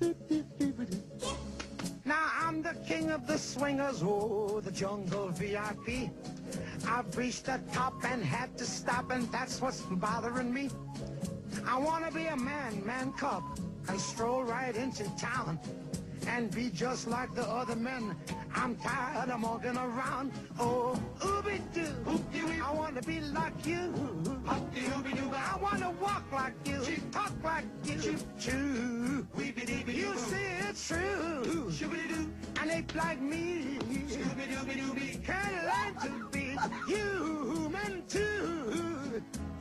Now I'm the king of the swingers, oh, the jungle VIP. I've reached the top and had to stop, and that's what's bothering me. I want to be a man cub, and stroll right into town, and be just like the other men. I'm tired of walking around. Oh, ooby-doo, I want to be like you. I want to walk like you, talk like you. Choo, you see it's true. An ape like me can learn to be human too.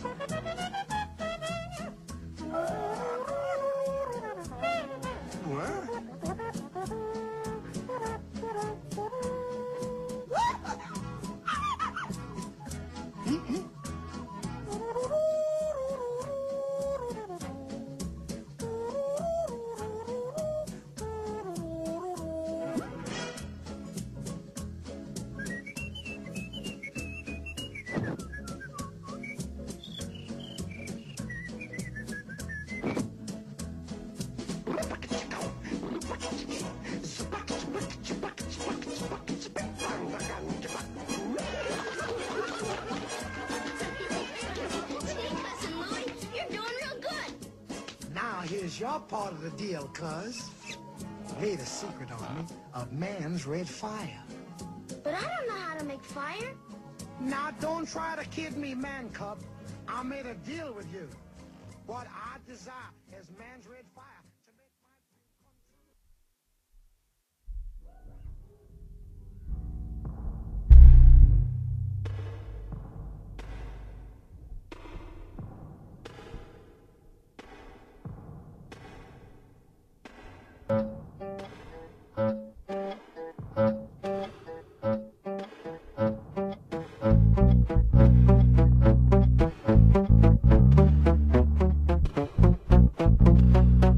Here's your part of the deal, cuz. Lay the secret on me of man's red fire. But I don't know how to make fire. Now, don't try to kid me, man cub. I made a deal with you. What I desire is man's red fire. To make my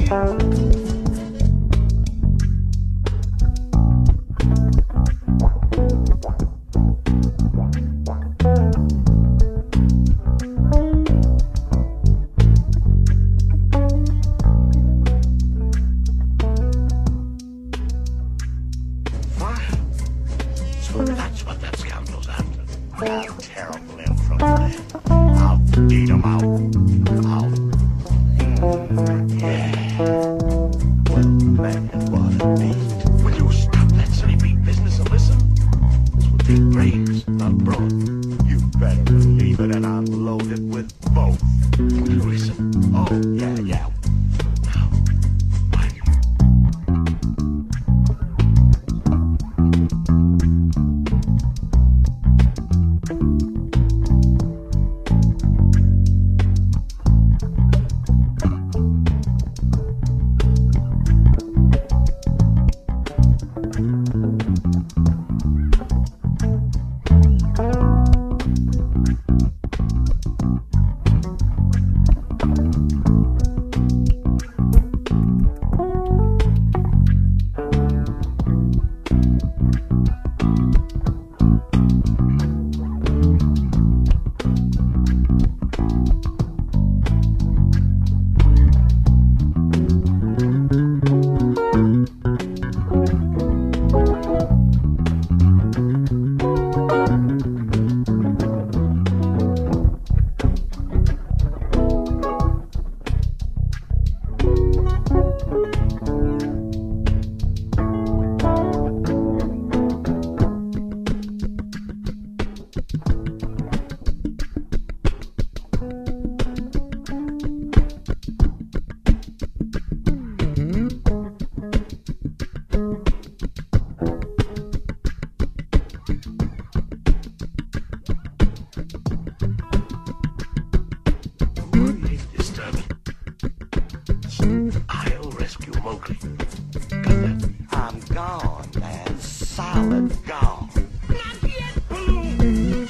So that's what that scoundrel's after. I'll tear him limb from limb. I'll beat him out. Yeah. Well, man, what a beast. Will you stop that silly beat business and listen? This will take brains, not brawn. You better believe it, and I'm loaded with both. Will you listen? Oh, yeah. Now, right here. I'll rescue Mowgli. Got that? I'm gone, man. Solid gone. Not yet, Baloo.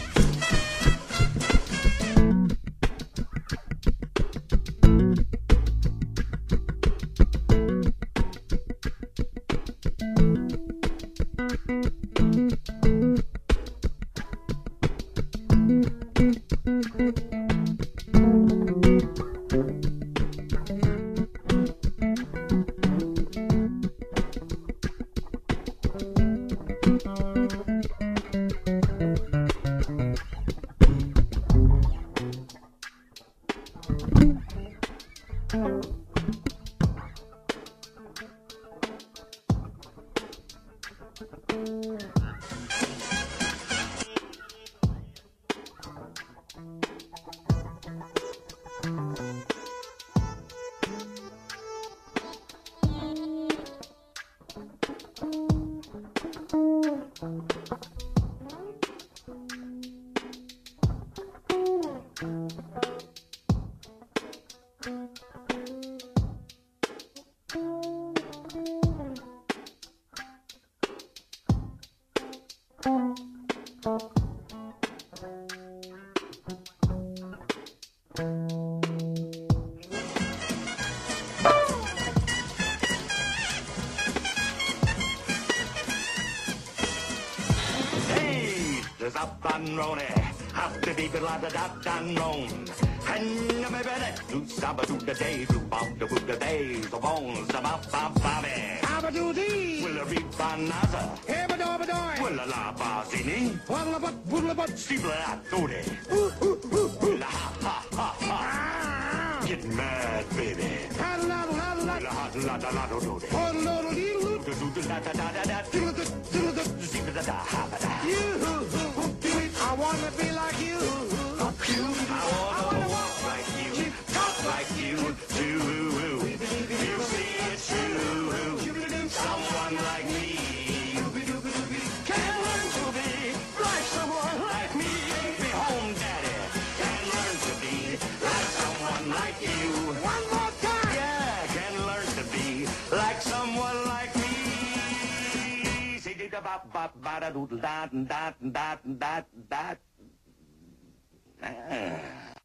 Up and rone, up to deep la da da da known. And my belly, do saba do the day, do bop the wood the days, the bones, the bop bop bobby. Abba do dee, will a reap banaza, ebba dobba doy, will a la bazini, walla but, steeple at doody. Will a ha. Get mad, baby. Ha la la la la la la doody. Oh la la dee do da da da da da steeple da ha da. I wanna be like you. I wanna walk like you, talk like you, too. You see it's true. Someone like me can learn to be like someone like me. Be home, daddy. Can learn to be like someone like you. One more time. Yeah, can learn to be like someone like me. Say da ba ba ba da doodle da da da da da.